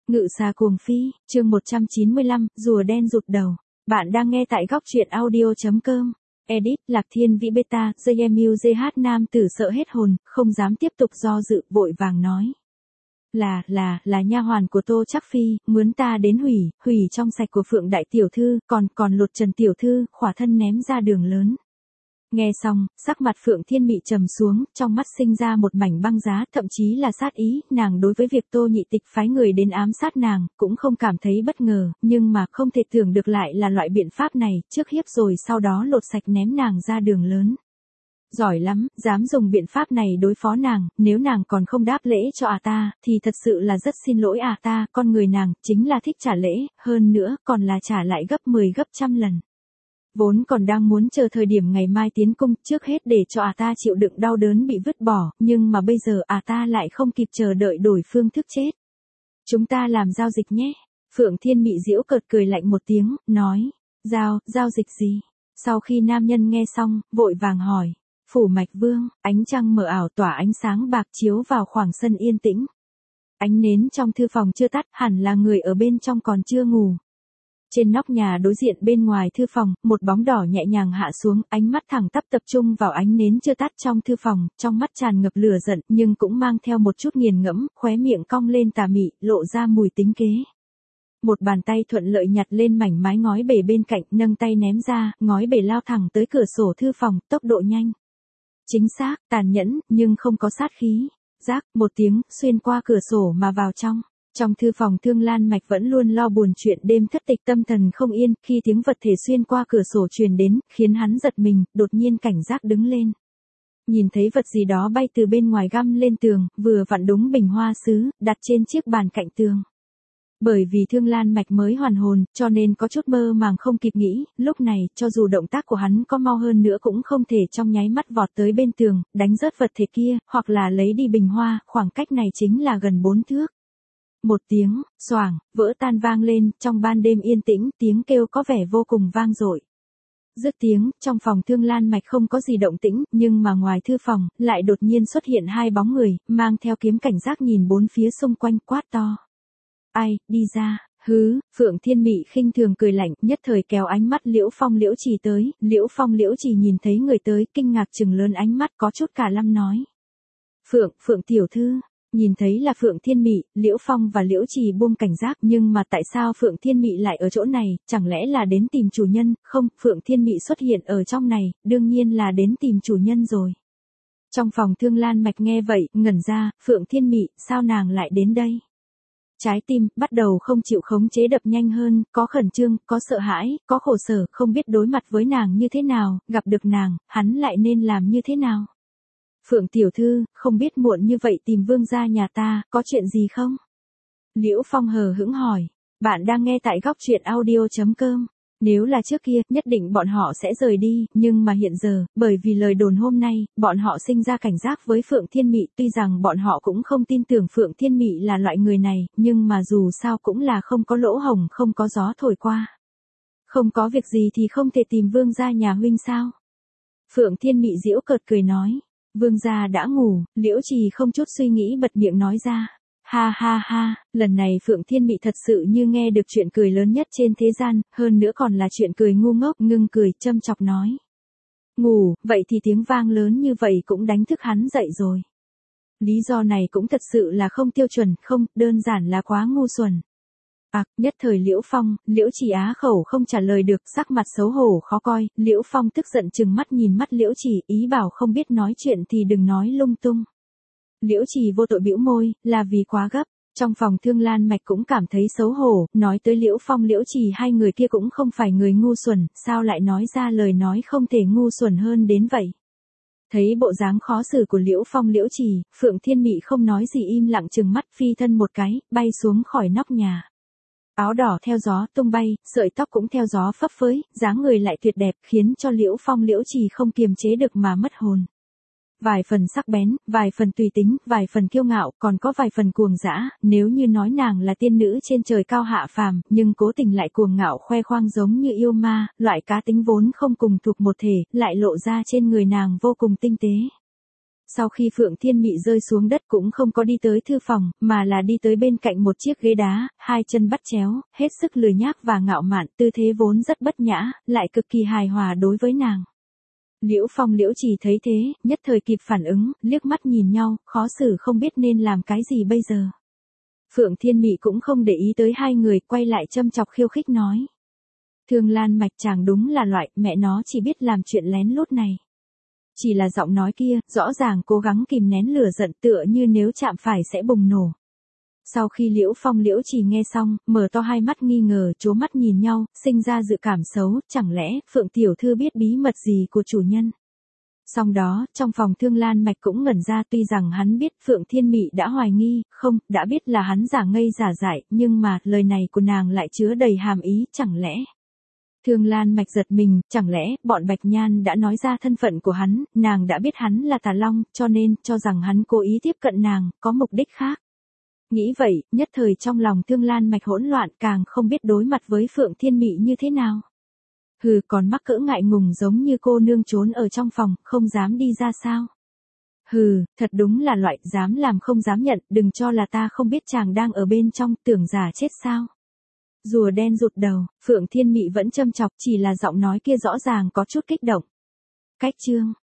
Ngự xà cuồng phi, chương 195, rùa đen rụt đầu. Bạn đang nghe tại góc truyện audio.com. Edit, Lạc Thiên Vĩ Beta, JMU JH Nam tử sợ hết hồn, không dám tiếp tục do dự, vội vàng nói. Là nha hoàn của Tô Trác Phi, mướn ta đến hủy trong sạch của Phượng đại tiểu thư, còn lột Trần tiểu thư, khỏa thân ném ra đường lớn. Nghe xong, sắc mặt Phượng Thiên Mị trầm xuống, trong mắt sinh ra một mảnh băng giá, thậm chí là sát ý, nàng đối với việc Tô Nhị Tịch phái người đến ám sát nàng, cũng không cảm thấy bất ngờ, nhưng mà không thể tưởng được lại là loại biện pháp này, trước hiếp rồi sau đó lột sạch ném nàng ra đường lớn. Giỏi lắm, dám dùng biện pháp này đối phó nàng, nếu nàng còn không đáp lễ cho ta, thì thật sự là rất xin lỗi ta, con người nàng, chính là thích trả lễ, hơn nữa, còn là trả lại gấp 10 gấp trăm lần. Vốn còn đang muốn chờ thời điểm ngày mai tiến cung, trước hết để cho ta chịu đựng đau đớn bị vứt bỏ, nhưng mà bây giờ ta lại không kịp chờ đợi đổi phương thức chết. Chúng ta làm giao dịch nhé. Phượng Thiên Mị giễu cợt cười lạnh một tiếng, nói, giao dịch gì? Sau khi nam nhân nghe xong, vội vàng hỏi, Phủ Mạch Vương, ánh trăng mờ ảo tỏa ánh sáng bạc chiếu vào khoảng sân yên tĩnh. Ánh nến trong thư phòng chưa tắt, hẳn là người ở bên trong còn chưa ngủ. Trên nóc nhà đối diện bên ngoài thư phòng, một bóng đỏ nhẹ nhàng hạ xuống, ánh mắt thẳng tắp tập trung vào ánh nến chưa tắt trong thư phòng, trong mắt tràn ngập lửa giận, nhưng cũng mang theo một chút nghiền ngẫm, khóe miệng cong lên tà mị, lộ ra mùi tính kế. Một bàn tay thuận lợi nhặt lên mảnh mái ngói bể bên cạnh, nâng tay ném ra, ngói bể lao thẳng tới cửa sổ thư phòng, tốc độ nhanh. Chính xác, tàn nhẫn, nhưng không có sát khí. Rác, một tiếng, xuyên qua cửa sổ mà vào trong. Trong thư phòng Thương Lan Mạch vẫn luôn lo buồn chuyện đêm thất tịch, tâm thần không yên, khi tiếng vật thể xuyên qua cửa sổ truyền đến, khiến hắn giật mình, đột nhiên cảnh giác đứng lên. Nhìn thấy vật gì đó bay từ bên ngoài găm lên tường, vừa vặn đúng bình hoa sứ, đặt trên chiếc bàn cạnh tường. Bởi vì Thương Lan Mạch mới hoàn hồn, cho nên có chút mơ màng không kịp nghĩ, lúc này, cho dù động tác của hắn có mau hơn nữa cũng không thể trong nháy mắt vọt tới bên tường, đánh rớt vật thể kia, hoặc là lấy đi bình hoa, khoảng cách này chính là gần 4 thước. Một tiếng, xoảng, vỡ tan vang lên, trong ban đêm yên tĩnh, tiếng kêu có vẻ vô cùng vang dội. Dứt tiếng, trong phòng Thương Lan Mạch không có gì động tĩnh, nhưng mà ngoài thư phòng, lại đột nhiên xuất hiện hai bóng người, mang theo kiếm cảnh giác nhìn bốn phía xung quanh, quát to. Ai, đi ra, hứ, Phượng Thiên Mị khinh thường cười lạnh, nhất thời kéo ánh mắt Liễu Phong Liễu Trì tới, Liễu Phong Liễu Trì nhìn thấy người tới, kinh ngạc trừng lớn ánh mắt, có chút cả lâm nói. Phượng tiểu thư. Nhìn thấy là Phượng Thiên Mị, Liễu Phong và Liễu Trì buông cảnh giác, nhưng mà tại sao Phượng Thiên Mị lại ở chỗ này, chẳng lẽ là đến tìm chủ nhân? Không, Phượng Thiên Mị xuất hiện ở trong này, đương nhiên là đến tìm chủ nhân rồi. Trong phòng Thương Lan Mạch nghe vậy, ngẩn ra, Phượng Thiên Mị, sao nàng lại đến đây? Trái tim bắt đầu không chịu khống chế đập nhanh hơn, có khẩn trương, có sợ hãi, có khổ sở, không biết đối mặt với nàng như thế nào, gặp được nàng, hắn lại nên làm như thế nào? Phượng tiểu thư, không biết muộn như vậy tìm vương gia nhà ta, có chuyện gì không? Liễu Phong hờ hững hỏi. Bạn đang nghe tại góc truyện audio.com. Nếu là trước kia, nhất định bọn họ sẽ rời đi, nhưng mà hiện giờ, bởi vì lời đồn hôm nay, bọn họ sinh ra cảnh giác với Phượng Thiên Mị, tuy rằng bọn họ cũng không tin tưởng Phượng Thiên Mị là loại người này, nhưng mà dù sao cũng là không có lỗ hổng, không có gió thổi qua. Không có việc gì thì không thể tìm vương gia nhà huynh sao? Phượng Thiên Mị giễu cợt cười nói. Vương gia đã ngủ, Liễu Trì không chút suy nghĩ bật miệng nói ra. Ha, lần này Phượng Thiên Mị thật sự như nghe được chuyện cười lớn nhất trên thế gian, hơn nữa còn là chuyện cười ngu ngốc, ngưng cười, châm chọc nói. Ngủ, vậy thì tiếng vang lớn như vậy cũng đánh thức hắn dậy rồi. Lý do này cũng thật sự là không tiêu chuẩn, không, đơn giản là quá ngu xuẩn. Nhất thời Liễu Phong, Liễu Trì á khẩu không trả lời được, sắc mặt xấu hổ khó coi, Liễu Phong tức giận trừng mắt nhìn mắt Liễu Trì, ý bảo không biết nói chuyện thì đừng nói lung tung. Liễu Trì vô tội bĩu môi, là vì quá gấp. Trong phòng Thương Lan Mạch cũng cảm thấy xấu hổ, nói tới Liễu Phong Liễu Trì hai người kia cũng không phải người ngu xuẩn, sao lại nói ra lời nói không thể ngu xuẩn hơn đến vậy. Thấy bộ dáng khó xử của Liễu Phong Liễu Trì, Phượng Thiên Mị không nói gì im lặng trừng mắt phi thân một cái, bay xuống khỏi nóc nhà. Áo đỏ theo gió tung bay, sợi tóc cũng theo gió phấp phới, dáng người lại tuyệt đẹp, khiến cho Liễu Phong Liễu Trì không kiềm chế được mà mất hồn. Vài phần sắc bén, vài phần tùy tính, vài phần kiêu ngạo, còn có vài phần cuồng dã, nếu như nói nàng là tiên nữ trên trời cao hạ phàm, nhưng cố tình lại cuồng ngạo khoe khoang giống như yêu ma, loại cá tính vốn không cùng thuộc một thể, lại lộ ra trên người nàng vô cùng tinh tế. Sau khi Phượng Thiên Mị rơi xuống đất cũng không có đi tới thư phòng, mà là đi tới bên cạnh một chiếc ghế đá, hai chân bắt chéo, hết sức lười nhác và ngạo mạn, tư thế vốn rất bất nhã, lại cực kỳ hài hòa đối với nàng. Liễu Phong Liễu Trì thấy thế, nhất thời kịp phản ứng, liếc mắt nhìn nhau, khó xử không biết nên làm cái gì bây giờ. Phượng Thiên Mị cũng không để ý tới hai người, quay lại châm chọc khiêu khích nói. Thương Lan Mạch chàng đúng là loại, mẹ nó chỉ biết làm chuyện lén lút này. Chỉ là giọng nói kia, rõ ràng cố gắng kìm nén lửa giận tựa như nếu chạm phải sẽ bùng nổ. Sau khi Liễu Phong Liễu Trì nghe xong, mở to hai mắt nghi ngờ, trố mắt nhìn nhau, sinh ra dự cảm xấu, chẳng lẽ Phượng Tiểu Thư biết bí mật gì của chủ nhân. Song đó, trong phòng Thương Lan Mạch cũng ngẩn ra, tuy rằng hắn biết Phượng Thiên Mị đã hoài nghi, không, đã biết là hắn giả ngây giả dại, nhưng mà, lời này của nàng lại chứa đầy hàm ý, chẳng lẽ. Thương Lan Mạch giật mình, chẳng lẽ, bọn Bạch Nhan đã nói ra thân phận của hắn, nàng đã biết hắn là Tà Long, cho nên, cho rằng hắn cố ý tiếp cận nàng, có mục đích khác. Nghĩ vậy, nhất thời trong lòng Thương Lan Mạch hỗn loạn, càng không biết đối mặt với Phượng Thiên Mị như thế nào. Hừ, còn mắc cỡ ngại ngùng giống như cô nương trốn ở trong phòng, không dám đi ra sao. Hừ, thật đúng là loại, dám làm không dám nhận, đừng cho là ta không biết chàng đang ở bên trong, tưởng giả chết sao. Rùa đen rụt đầu, Phượng Thiên Mị vẫn châm chọc, chỉ là giọng nói kia rõ ràng có chút kích động. Cách chương